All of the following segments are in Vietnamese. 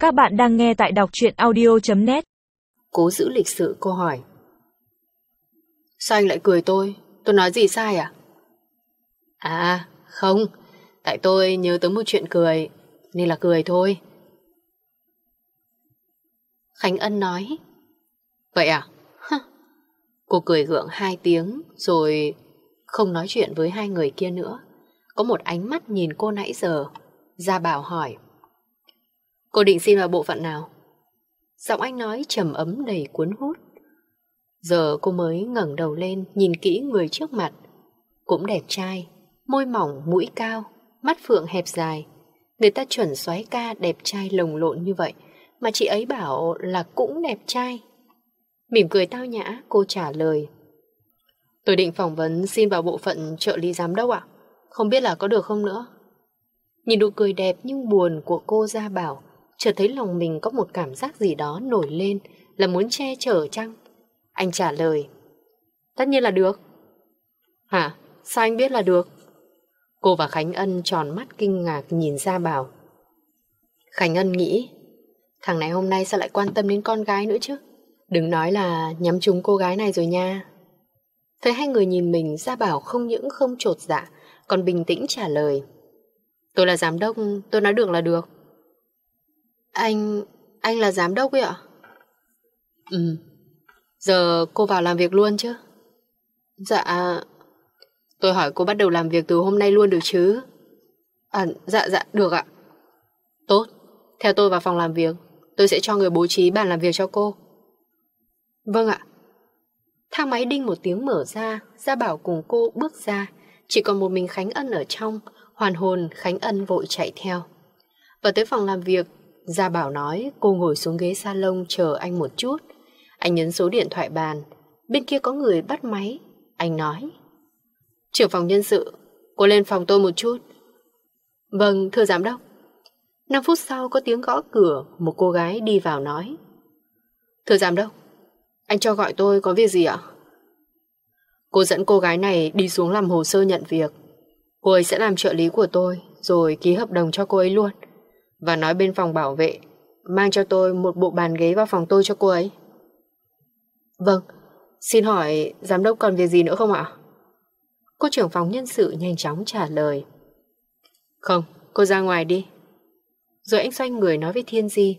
Các bạn đang nghe tại đọc truyện audio.net. Cố giữ lịch sự cô hỏi. Sao anh lại cười tôi? Tôi nói gì sai à? À, không. Tại tôi nhớ tới một chuyện cười, nên là cười thôi. Khánh Ân nói. Vậy à? Cô cười gượng 2 tiếng rồi không nói chuyện với hai người kia nữa. Có một ánh mắt nhìn cô nãy giờ. Gia Bảo hỏi. Cô định xin vào bộ phận nào? Giọng anh nói trầm ấm đầy cuốn hút. Giờ cô mới ngẩng đầu lên nhìn kỹ người trước mặt. Cũng đẹp trai, môi mỏng, mũi cao, mắt phượng hẹp dài. Người ta chuẩn soái ca đẹp trai lồng lộn như vậy mà chị ấy bảo là cũng đẹp trai. Mỉm cười tao nhã, cô trả lời. Tôi định phỏng vấn xin vào bộ phận trợ lý giám đốc ạ. Không biết là có được không nữa. Nhìn nụ cười đẹp nhưng buồn của cô Gia Bảo, chợt thấy lòng mình có một cảm giác gì đó nổi lên, là muốn che chở chăng? Anh trả lời. Tất nhiên là được. Hả? Sao anh biết là được? Cô và Khánh Ân tròn mắt kinh ngạc nhìn Gia Bảo. Khánh Ân nghĩ, thằng này hôm nay sao lại quan tâm đến con gái nữa chứ? Đừng nói là nhắm trúng cô gái này rồi nha. Thấy hai người nhìn mình, Gia Bảo không những không chột dạ, còn bình tĩnh trả lời. Tôi là giám đốc, tôi nói được là được. Anh là giám đốc ấy ạ? Ừ. Giờ cô vào làm việc luôn chứ? Dạ. Tôi hỏi cô bắt đầu làm việc từ hôm nay luôn được chứ? Dạ được ạ. Tốt, theo tôi vào phòng làm việc. Tôi sẽ cho người bố trí bàn làm việc cho cô. Vâng ạ. Thang máy đinh một tiếng mở ra, Gia Bảo cùng cô bước ra. Chỉ còn một mình Khánh Ân ở trong. Hoàn hồn, Khánh Ân vội chạy theo. Vào tới phòng làm việc, Gia Bảo nói cô ngồi xuống ghế salon chờ anh một chút. Anh nhấn số điện thoại bàn. Bên kia có người bắt máy. Anh nói. Trưởng phòng nhân sự, cô lên phòng tôi một chút. Vâng, thưa giám đốc. 5 phút sau có tiếng gõ cửa. Một cô gái đi vào nói. Thưa giám đốc, anh cho gọi tôi có việc gì ạ? Cô dẫn cô gái này đi xuống làm hồ sơ nhận việc. Cô ấy sẽ làm trợ lý của tôi, rồi ký hợp đồng cho cô ấy luôn. Và nói bên phòng bảo vệ mang cho tôi một bộ bàn ghế vào phòng tôi cho cô ấy. Vâng, xin hỏi giám đốc còn việc gì nữa không ạ? Cô trưởng phòng nhân sự nhanh chóng trả lời. Không, cô ra ngoài đi. Rồi anh xoay người nói với Thiên Di.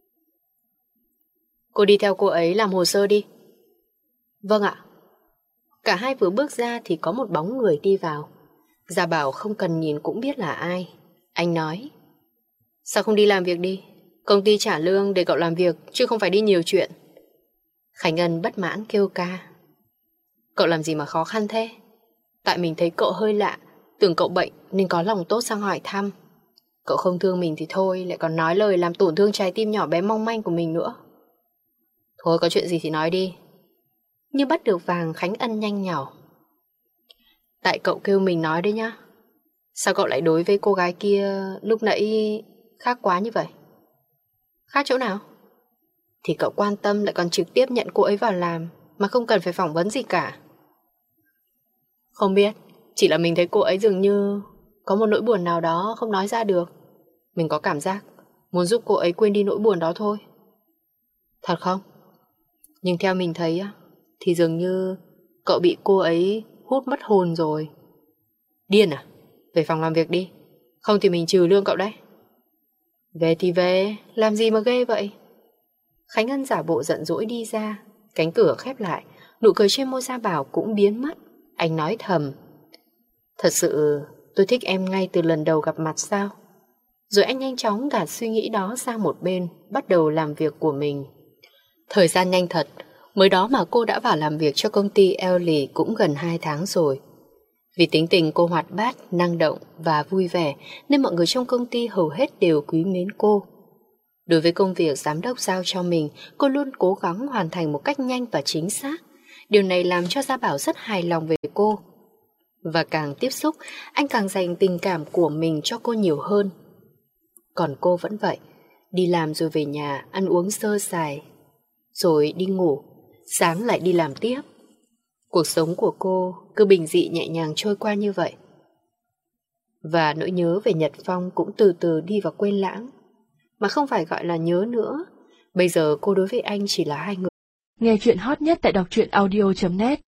Cô đi theo cô ấy làm hồ sơ đi. Vâng ạ. Cả hai vừa bước ra thì có một bóng người đi vào. Gia Bảo không cần nhìn cũng biết là ai. Anh nói. Sao không đi làm việc đi? Công ty trả lương để cậu làm việc, chứ không phải đi nhiều chuyện. Khánh Ân bất mãn kêu ca. Cậu làm gì mà khó khăn thế? Tại mình thấy cậu hơi lạ, tưởng cậu bệnh nên có lòng tốt sang hỏi thăm. Cậu không thương mình thì thôi, lại còn nói lời làm tổn thương trái tim nhỏ bé mong manh của mình nữa. Thôi có chuyện gì thì nói đi. Như bắt được vàng, Khánh Ân nhanh nhỏ. Tại cậu kêu mình nói đấy nhá. Sao cậu lại đối với cô gái kia lúc nãy khác quá như vậy? Khác chỗ nào? Thì cậu quan tâm lại còn trực tiếp nhận cô ấy vào làm, mà không cần phải phỏng vấn gì cả. Không biết, chỉ là mình thấy cô ấy dường như có một nỗi buồn nào đó không nói ra được. Mình có cảm giác muốn giúp cô ấy quên đi nỗi buồn đó thôi. Thật không? Nhưng theo mình thấy thì dường như cậu bị cô ấy hút mất hồn rồi. Điên à? Về phòng làm việc đi, không thì mình trừ lương cậu đấy. Về thì về, làm gì mà ghê vậy? Khánh Ân giả bộ giận dỗi đi ra. Cánh cửa khép lại, nụ cười trên môi Gia Bảo cũng biến mất. Anh nói thầm. Thật sự tôi thích em ngay từ lần đầu gặp mặt sao? Rồi anh nhanh chóng gạt suy nghĩ đó sang một bên, bắt đầu làm việc của mình. Thời gian nhanh thật, mới đó mà cô đã vào làm việc cho công ty Ellie cũng gần 2 tháng rồi. Vì tính tình cô hoạt bát, năng động và vui vẻ nên mọi người trong công ty hầu hết đều quý mến cô. Đối với công việc giám đốc giao cho mình, cô luôn cố gắng hoàn thành một cách nhanh và chính xác. Điều này làm cho Gia Bảo rất hài lòng về cô. Và càng tiếp xúc, anh càng dành tình cảm của mình cho cô nhiều hơn. Còn cô vẫn vậy, đi làm rồi về nhà, ăn uống sơ sài, rồi đi ngủ, sáng lại đi làm tiếp. Cuộc sống của cô cứ bình dị nhẹ nhàng trôi qua như vậy. Và nỗi nhớ về Nhật Phong cũng từ từ đi vào quên lãng. mà không phải gọi là nhớ nữa. Bây giờ cô đối với anh chỉ là hai người. Nghe chuyện hot nhất tại đọc truyện audio.net